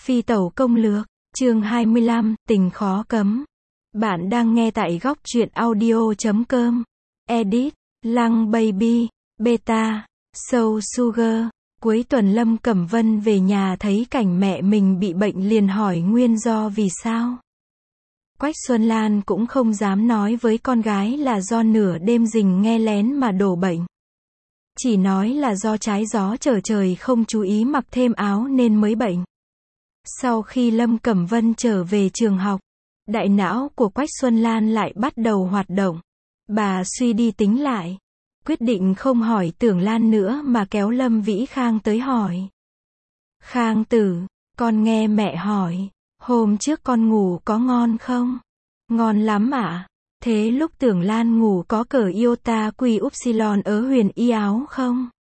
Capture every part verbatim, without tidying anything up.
Phi tẩu công lược, chương hai mươi lăm, tình khó cấm. Bạn đang nghe tại góc truyện audio chấm com. Edit, Lăng Baby, Beta, Soul Sugar. Cuối tuần Lâm Cẩm Vân về nhà thấy cảnh mẹ mình bị bệnh liền hỏi nguyên do vì sao. Quách Xuân Lan cũng không dám nói với con gái là do nửa đêm rình nghe lén mà đổ bệnh. Chỉ nói là do trái gió trở trời không chú ý mặc thêm áo nên mới bệnh. Sau khi Lâm Cẩm Vân trở về trường học, đại não của Quách Xuân Lan lại bắt đầu hoạt động. Bà suy đi tính lại, quyết định không hỏi Tưởng Lan nữa mà kéo Lâm Vĩ Khang tới hỏi. Khang tử, con nghe mẹ hỏi, hôm trước con ngủ có ngon không? Ngon lắm ạ. À? Thế lúc Tưởng Lan ngủ có cờ iota quy upsilon ở huyền y áo không?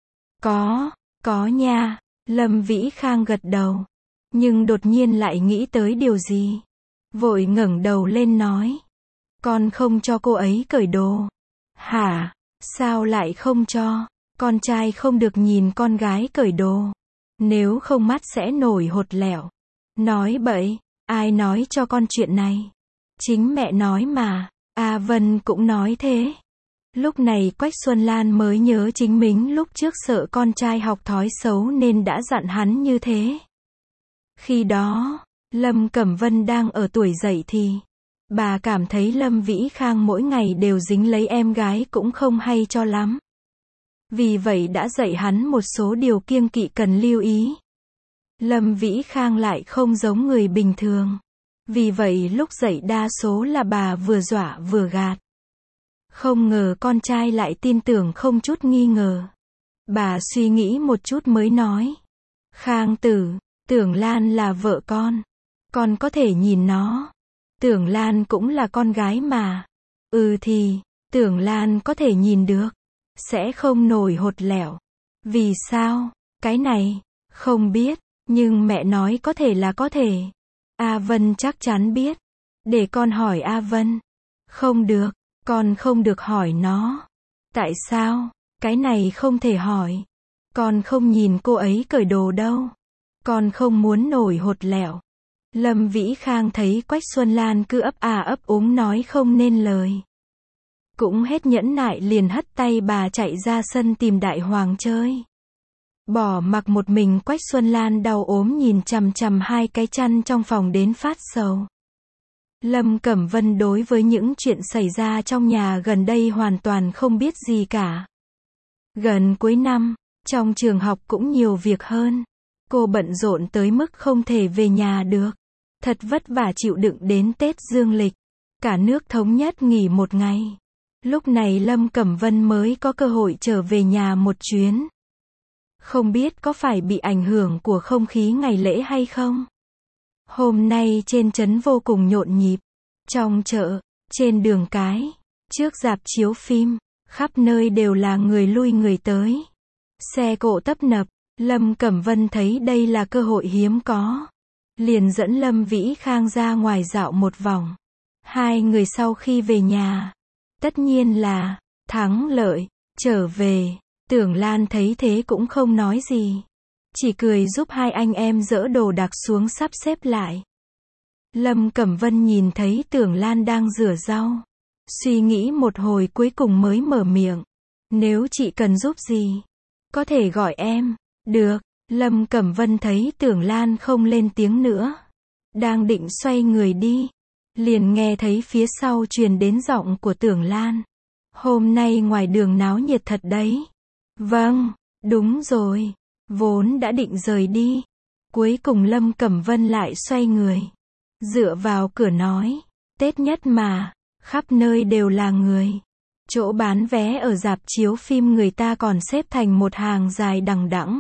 Có, có nha. Lâm Vĩ Khang gật đầu. Nhưng đột nhiên lại nghĩ tới điều gì. Vội ngẩng đầu lên nói. Con không cho cô ấy cởi đồ. Hả? Sao lại không cho? Con trai không được nhìn con gái cởi đồ. Nếu không mắt sẽ nổi hột lẹo. Nói bậy, ai nói cho con chuyện này? Chính mẹ nói mà. A Vân cũng nói thế. Lúc này Quách Xuân Lan mới nhớ chính mình lúc trước sợ con trai học thói xấu nên đã dặn hắn như thế. Khi đó, Lâm Cẩm Vân đang ở tuổi dậy thì, bà cảm thấy Lâm Vĩ Khang mỗi ngày đều dính lấy em gái cũng không hay cho lắm. Vì vậy đã dạy hắn một số điều kiêng kỵ cần lưu ý. Lâm Vĩ Khang lại không giống người bình thường. Vì vậy lúc dạy đa số là bà vừa dọa vừa gạt. Không ngờ con trai lại tin tưởng không chút nghi ngờ. Bà suy nghĩ một chút mới nói. Khang tử, Tưởng Lan là vợ con. Con có thể nhìn nó. Tưởng Lan cũng là con gái mà. Ừ thì, Tưởng Lan có thể nhìn được. Sẽ không nổi hột lẹo. Vì sao? Cái này, không biết. Nhưng mẹ nói có thể là có thể. A Vân chắc chắn biết. Để con hỏi A Vân. Không được, con không được hỏi nó. Tại sao? Cái này không thể hỏi. Con không nhìn cô ấy cởi đồ đâu. Con không muốn nổi hột lẹo. Lâm Vĩ Khang thấy Quách Xuân Lan cứ ấp à ấp úng nói không nên lời. Cũng hết nhẫn nại liền hất tay bà chạy ra sân tìm Đại Hoàng chơi. Bỏ mặc một mình Quách Xuân Lan đau ốm nhìn chằm chằm hai cái chăn trong phòng đến phát sầu. Lâm Cẩm Vân đối với những chuyện xảy ra trong nhà gần đây hoàn toàn không biết gì cả. Gần cuối năm, trong trường học cũng nhiều việc hơn. Cô bận rộn tới mức không thể về nhà được. Thật vất vả chịu đựng đến Tết Dương lịch. Cả nước thống nhất nghỉ một ngày. Lúc này Lâm Cẩm Vân mới có cơ hội trở về nhà một chuyến. Không biết có phải bị ảnh hưởng của không khí ngày lễ hay không? Hôm nay trên trấn vô cùng nhộn nhịp. Trong chợ, trên đường cái, trước rạp chiếu phim, khắp nơi đều là người lui người tới. Xe cộ tấp nập, Lâm Cẩm Vân thấy đây là cơ hội hiếm có. Liền dẫn Lâm Vĩ Khang ra ngoài dạo một vòng. Hai người sau khi về nhà, tất nhiên là thắng lợi, trở về. Tưởng Lan thấy thế cũng không nói gì. Chỉ cười giúp hai anh em dỡ đồ đạc xuống sắp xếp lại. Lâm Cẩm Vân nhìn thấy Tưởng Lan đang rửa rau. Suy nghĩ một hồi cuối cùng mới mở miệng. Nếu chị cần giúp gì, có thể gọi em. Được. Lâm Cẩm Vân thấy Tưởng Lan không lên tiếng nữa. Đang định xoay người đi. Liền nghe thấy phía sau truyền đến giọng của Tưởng Lan. Hôm nay ngoài đường náo nhiệt thật đấy. Vâng, đúng rồi. Vốn đã định rời đi. Cuối cùng Lâm Cẩm Vân lại xoay người. Dựa vào cửa nói. Tết nhất mà. Khắp nơi đều là người. Chỗ bán vé ở rạp chiếu phim người ta còn xếp thành một hàng dài đằng đẵng.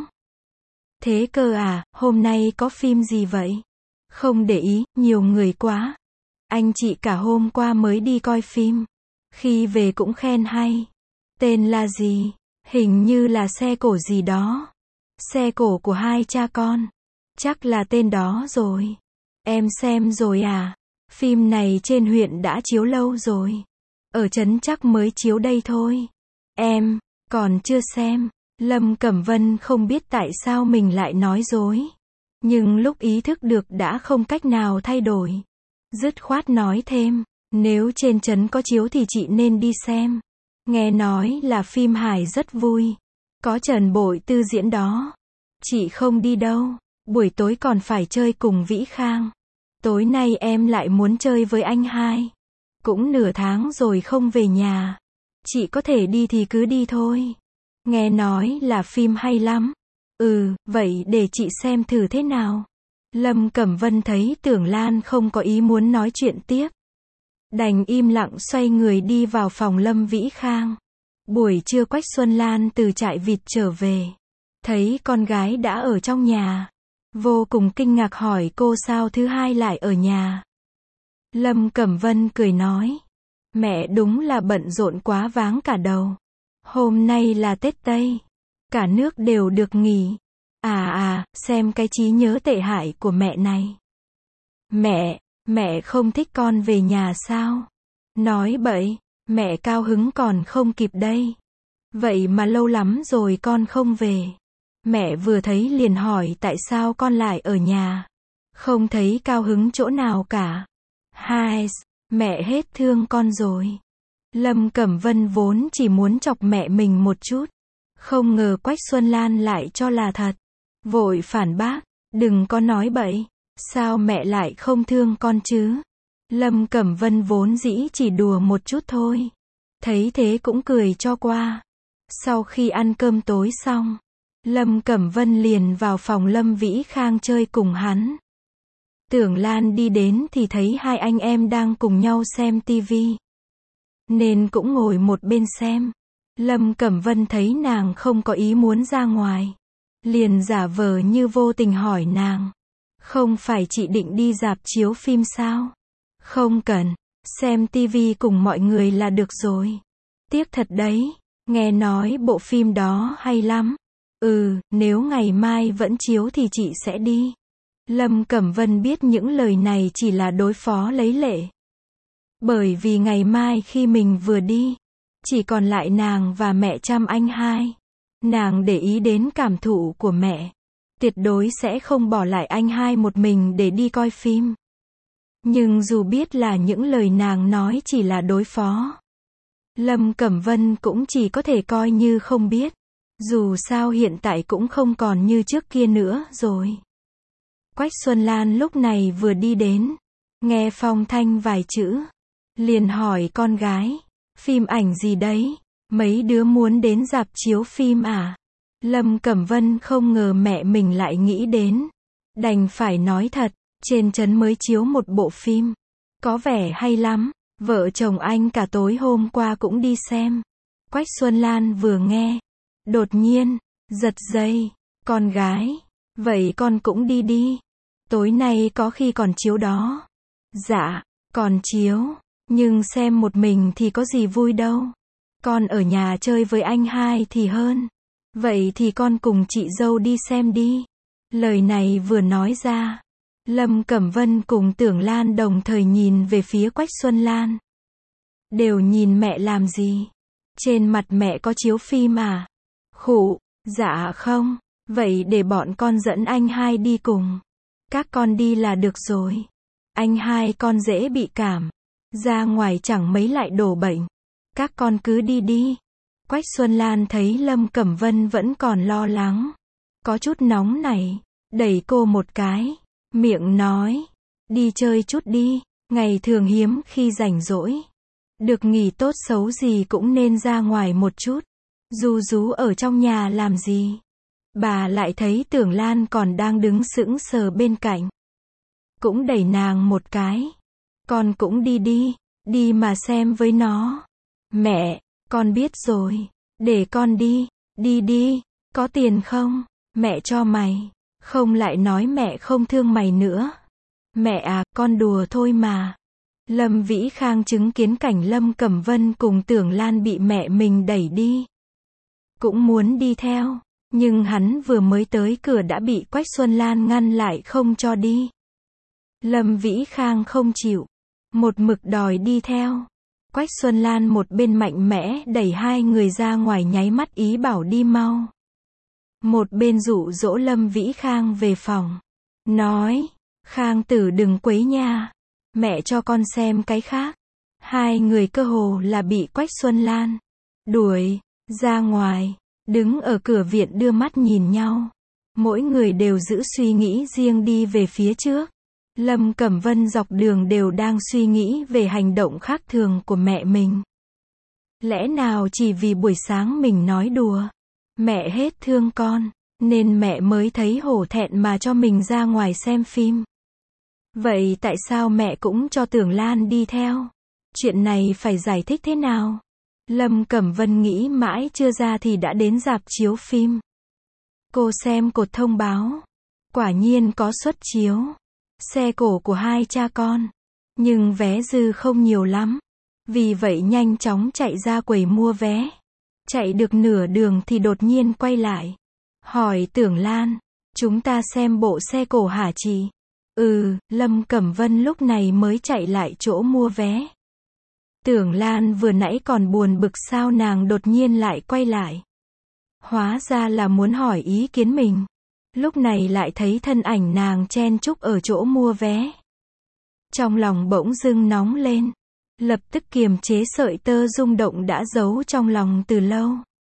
Thế cơ à, hôm nay có phim gì vậy? Không để ý, nhiều người quá. Anh chị cả hôm qua mới đi coi phim. Khi về cũng khen hay. Tên là gì? Hình như là xe cổ gì đó. Xe cổ của hai cha con. Chắc là tên đó rồi. Em xem rồi à? Phim này trên huyện đã chiếu lâu rồi. Ở trấn chắc mới chiếu đây thôi. Em, còn chưa xem. Lâm Cẩm Vân không biết tại sao mình lại nói dối. Nhưng lúc ý thức được đã không cách nào thay đổi. Dứt khoát nói thêm, nếu trên trấn có chiếu thì chị nên đi xem. Nghe nói là phim hài rất vui. Có Trần Bội Tư diễn đó. Chị không đi đâu. Buổi tối còn phải chơi cùng Vĩ Khang. Tối nay em lại muốn chơi với anh hai. Cũng nửa tháng rồi không về nhà. Chị có thể đi thì cứ đi thôi. Nghe nói là phim hay lắm. Ừ, vậy để chị xem thử thế nào. Lâm Cẩm Vân thấy Tưởng Lan không có ý muốn nói chuyện tiếp. Đành im lặng xoay người đi vào phòng Lâm Vĩ Khang. Buổi trưa Quách Xuân Lan từ trại vịt trở về. Thấy con gái đã ở trong nhà. Vô cùng kinh ngạc hỏi cô sao thứ hai lại ở nhà. Lâm Cẩm Vân cười nói. Mẹ đúng là bận rộn quá váng cả đầu. Hôm nay là Tết Tây. Cả nước đều được nghỉ. À à, xem cái trí nhớ tệ hại của mẹ này. Mẹ, mẹ không thích con về nhà sao? Nói bậy, mẹ cao hứng còn không kịp đây. Vậy mà lâu lắm rồi con không về. Mẹ vừa thấy liền hỏi tại sao con lại ở nhà. Không thấy cao hứng chỗ nào cả. Hai, mẹ hết thương con rồi. Lâm Cẩm Vân vốn chỉ muốn chọc mẹ mình một chút. Không ngờ Quách Xuân Lan lại cho là thật. Vội phản bác, đừng có nói bậy. Sao mẹ lại không thương con chứ? Lâm Cẩm Vân vốn dĩ chỉ đùa một chút thôi. Thấy thế cũng cười cho qua. Sau khi ăn cơm tối xong, Lâm Cẩm Vân liền vào phòng Lâm Vĩ Khang chơi cùng hắn. Tưởng Lan đi đến thì thấy hai anh em đang cùng nhau xem tivi. Nên cũng ngồi một bên xem. Lâm Cẩm Vân thấy nàng không có ý muốn ra ngoài. Liền giả vờ như vô tình hỏi nàng. Không phải chị định đi rạp chiếu phim sao? Không cần, xem tivi cùng mọi người là được rồi. Tiếc thật đấy, nghe nói bộ phim đó hay lắm. Ừ, nếu ngày mai vẫn chiếu thì chị sẽ đi. Lâm Cẩm Vân biết những lời này chỉ là đối phó lấy lệ. Bởi vì ngày mai khi mình vừa đi, chỉ còn lại nàng và mẹ chăm anh hai. Nàng để ý đến cảm thụ của mẹ. Tuyệt đối sẽ không bỏ lại anh hai một mình để đi coi phim. Nhưng dù biết là những lời nàng nói chỉ là đối phó, Lâm Cẩm Vân cũng chỉ có thể coi như không biết. Dù sao hiện tại cũng không còn như trước kia nữa rồi. Quách Xuân Lan lúc này vừa đi đến, nghe phong thanh vài chữ, liền hỏi con gái, phim ảnh gì đấy? Mấy đứa muốn đến rạp chiếu phim à? Lâm Cẩm Vân không ngờ mẹ mình lại nghĩ đến. Đành phải nói thật, trên trấn mới chiếu một bộ phim. Có vẻ hay lắm, vợ chồng anh cả tối hôm qua cũng đi xem. Quách Xuân Lan vừa nghe, đột nhiên, giật dây, con gái, vậy con cũng đi đi. Tối nay có khi còn chiếu đó. Dạ, còn chiếu, nhưng xem một mình thì có gì vui đâu. Con ở nhà chơi với anh hai thì hơn. Vậy thì con cùng chị dâu đi xem đi. Lời này vừa nói ra, Lâm Cẩm Vân cùng Tưởng Lan đồng thời nhìn về phía Quách Xuân Lan. Đều nhìn mẹ làm gì? Trên mặt mẹ có chiếu phim à? Khụ, dạ không. Vậy để bọn con dẫn anh hai đi cùng. Các con đi là được rồi. Anh hai con dễ bị cảm. Ra ngoài chẳng mấy lại đổ bệnh. Các con cứ đi đi. Quách Xuân Lan thấy Lâm Cẩm Vân vẫn còn lo lắng. Có chút nóng nảy. Đẩy cô một cái. Miệng nói. Đi chơi chút đi. Ngày thường hiếm khi rảnh rỗi. Được nghỉ tốt xấu gì cũng nên ra ngoài một chút. Ru rú ở trong nhà làm gì? Bà lại thấy Tưởng Lan còn đang đứng sững sờ bên cạnh. Cũng đẩy nàng một cái. Con cũng đi đi. Đi mà xem với nó. Mẹ, con biết rồi. Để con đi. Đi đi. Có tiền không? Mẹ cho mày. Không lại nói mẹ không thương mày nữa. Mẹ à, con đùa thôi mà. Lâm Vĩ Khang chứng kiến cảnh Lâm Cẩm Vân cùng Tưởng Lan bị mẹ mình đẩy đi. Cũng muốn đi theo. Nhưng hắn vừa mới tới cửa đã bị Quách Xuân Lan ngăn lại không cho đi. Lâm Vĩ Khang không chịu. Một mực đòi đi theo. Quách Xuân Lan một bên mạnh mẽ đẩy hai người ra ngoài nháy mắt ý bảo đi mau. Một bên dụ dỗ Lâm Vĩ Khang về phòng. nói, Khang Tử đừng quấy nha, mẹ cho con xem cái khác. Hai người cơ hồ là bị Quách Xuân Lan đuổi ra ngoài, đứng ở cửa viện đưa mắt nhìn nhau. Mỗi người đều giữ suy nghĩ riêng đi về phía trước. Lâm Cẩm Vân dọc đường đều đang suy nghĩ về hành động khác thường của mẹ mình. Lẽ nào chỉ vì buổi sáng mình nói đùa, mẹ hết thương con, nên mẹ mới thấy hổ thẹn mà cho mình ra ngoài xem phim. Vậy tại sao mẹ cũng cho Tưởng Lan đi theo? Chuyện này phải giải thích thế nào? Lâm Cẩm Vân nghĩ mãi chưa ra thì đã đến rạp chiếu phim. Cô xem cột thông báo. Quả nhiên có suất chiếu. Xe cổ của hai cha con. Nhưng vé dư không nhiều lắm. Vì vậy nhanh chóng chạy ra quầy mua vé. Chạy được nửa đường thì đột nhiên quay lại. Hỏi Tưởng Lan, chúng ta xem bộ xe cổ hả chị? Ừ, Lâm Cẩm Vân lúc này mới chạy lại chỗ mua vé. Tưởng Lan vừa nãy còn buồn bực sao nàng đột nhiên lại quay lại. Hóa ra là muốn hỏi ý kiến mình. Lúc này lại thấy thân ảnh nàng chen chúc ở chỗ mua vé. Trong lòng bỗng dưng nóng lên. Lập tức kiềm chế sợi tơ rung động đã giấu trong lòng từ lâu.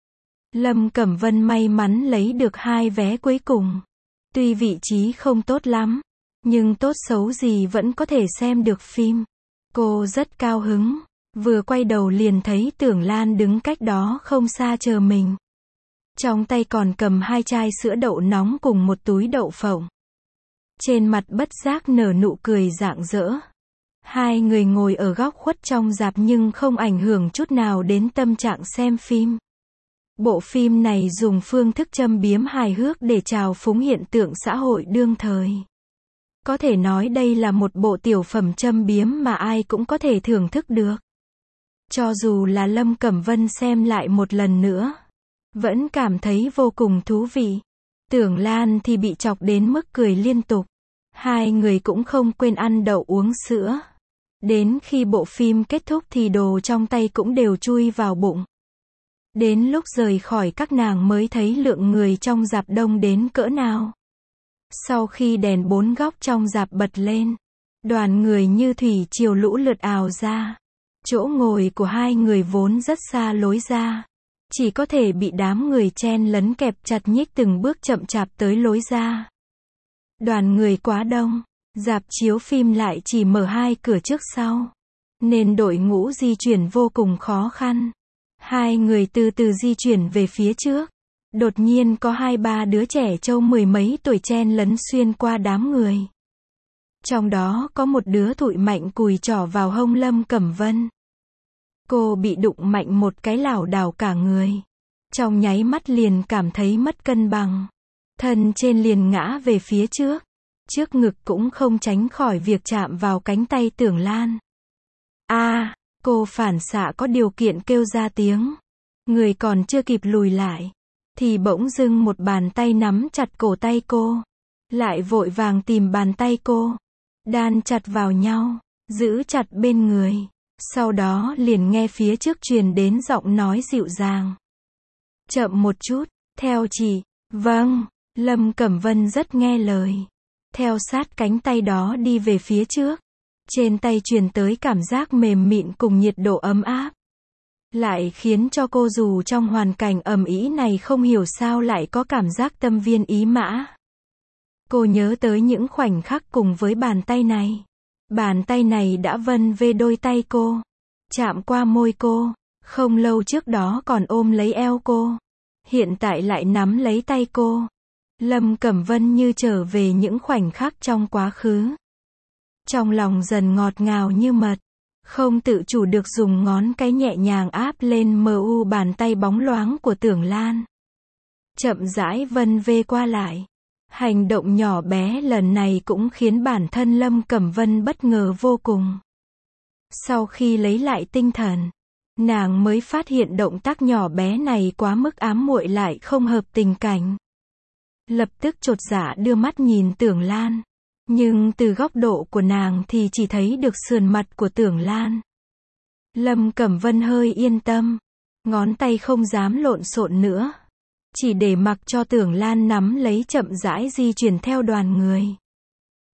Lâm Cẩm Vân may mắn lấy được hai vé cuối cùng. Tuy vị trí không tốt lắm, nhưng tốt xấu gì vẫn có thể xem được phim. Cô rất cao hứng. Vừa quay đầu liền thấy Tưởng Lan đứng cách đó không xa chờ mình. Trong tay còn cầm hai chai sữa đậu nóng cùng một túi đậu phộng. Trên mặt bất giác nở nụ cười rạng rỡ. Hai người ngồi ở góc khuất trong rạp nhưng không ảnh hưởng chút nào đến tâm trạng xem phim. Bộ phim này dùng phương thức châm biếm hài hước để trào phúng hiện tượng xã hội đương thời. Có thể nói đây là một bộ tiểu phẩm châm biếm mà ai cũng có thể thưởng thức được. Cho dù là Lâm Cẩm Vân xem lại một lần nữa, vẫn cảm thấy vô cùng thú vị. Tưởng Lan thì bị chọc đến mức cười liên tục. Hai người cũng không quên ăn đậu uống sữa. Đến khi bộ phim kết thúc thì đồ trong tay cũng đều chui vào bụng. Đến lúc rời khỏi các nàng mới thấy lượng người trong rạp đông đến cỡ nào. Sau khi đèn bốn góc trong rạp bật lên, đoàn người như thủy triều lũ lượt ào ra. Chỗ ngồi của hai người vốn rất xa lối ra. Chỉ có thể bị đám người chen lấn kẹp chặt nhích từng bước chậm chạp tới lối ra. Đoàn người quá đông, rạp chiếu phim lại chỉ mở hai cửa trước sau. Nên đội ngũ di chuyển vô cùng khó khăn. Hai người từ từ di chuyển về phía trước. Đột nhiên có hai ba đứa trẻ trâu mười mấy tuổi chen lấn xuyên qua đám người. Trong đó có một đứa thụi mạnh cùi trỏ vào hông Lâm Cẩm Vân. Cô bị đụng mạnh một cái lảo đảo cả người. Trong nháy mắt liền cảm thấy mất cân bằng. Thân trên liền ngã về phía trước. Trước ngực cũng không tránh khỏi việc chạm vào cánh tay Tưởng Lan. A, à, cô phản xạ có điều kiện kêu ra tiếng. Người còn chưa kịp lùi lại. Thì bỗng dưng một bàn tay nắm chặt cổ tay cô. Lại vội vàng tìm bàn tay cô. Đan chặt vào nhau. Giữ chặt bên người. Sau đó liền nghe phía trước truyền đến giọng nói dịu dàng. Chậm một chút, theo chị. Vâng, Lâm Cẩm Vân rất nghe lời. Theo sát cánh tay đó đi về phía trước. Trên tay truyền tới cảm giác mềm mịn cùng nhiệt độ ấm áp. Lại khiến cho cô dù trong hoàn cảnh ầm ĩ này không hiểu sao lại có cảm giác tâm viên ý mã. Cô nhớ tới những khoảnh khắc cùng với bàn tay này. Bàn tay này đã vân về đôi tay cô. Chạm qua môi cô. Không lâu trước đó còn ôm lấy eo cô. Hiện tại lại nắm lấy tay cô. Lâm Cẩm Vân như trở về những khoảnh khắc trong quá khứ. Trong lòng dần ngọt ngào như mật. Không tự chủ được dùng ngón cái nhẹ nhàng áp lên mờ u bàn tay bóng loáng của Tưởng Lan. Chậm rãi vân vê qua lại. Hành động nhỏ bé lần này cũng khiến bản thân Lâm Cẩm Vân bất ngờ vô cùng. Sau khi lấy lại tinh thần, nàng mới phát hiện động tác nhỏ bé này quá mức ám muội lại không hợp tình cảnh. Lập tức chột dạ đưa mắt nhìn Tưởng Lan. Nhưng từ góc độ của nàng thì chỉ thấy được sườn mặt của Tưởng Lan. Lâm Cẩm Vân hơi yên tâm. Ngón tay không dám lộn xộn nữa. Chỉ để mặc cho Tưởng Lan nắm lấy chậm rãi di chuyển theo đoàn người.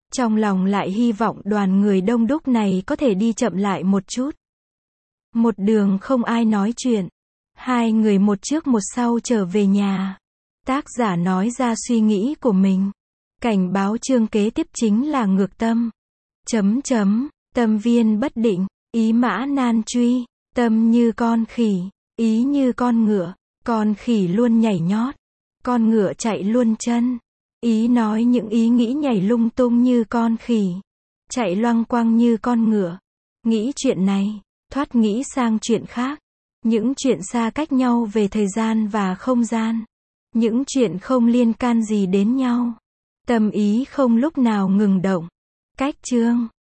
Trong lòng lại hy vọng đoàn người đông đúc này có thể đi chậm lại một chút. Một đường không ai nói chuyện. Hai người một trước một sau trở về nhà. Tác giả nói ra suy nghĩ của mình. Cảnh báo chương kế tiếp chính là ngược tâm. Chấm chấm, tâm viên bất định, ý mã nan truy, tâm như con khỉ, ý như con ngựa, con khỉ luôn nhảy nhót, con ngựa chạy luôn chân. Ý nói những ý nghĩ nhảy lung tung như con khỉ, chạy loăng quăng như con ngựa. Nghĩ chuyện này, thoát nghĩ sang chuyện khác. Những chuyện xa cách nhau về thời gian và không gian. Những chuyện không liên can gì đến nhau. Tâm ý không lúc nào ngừng động. Cách chương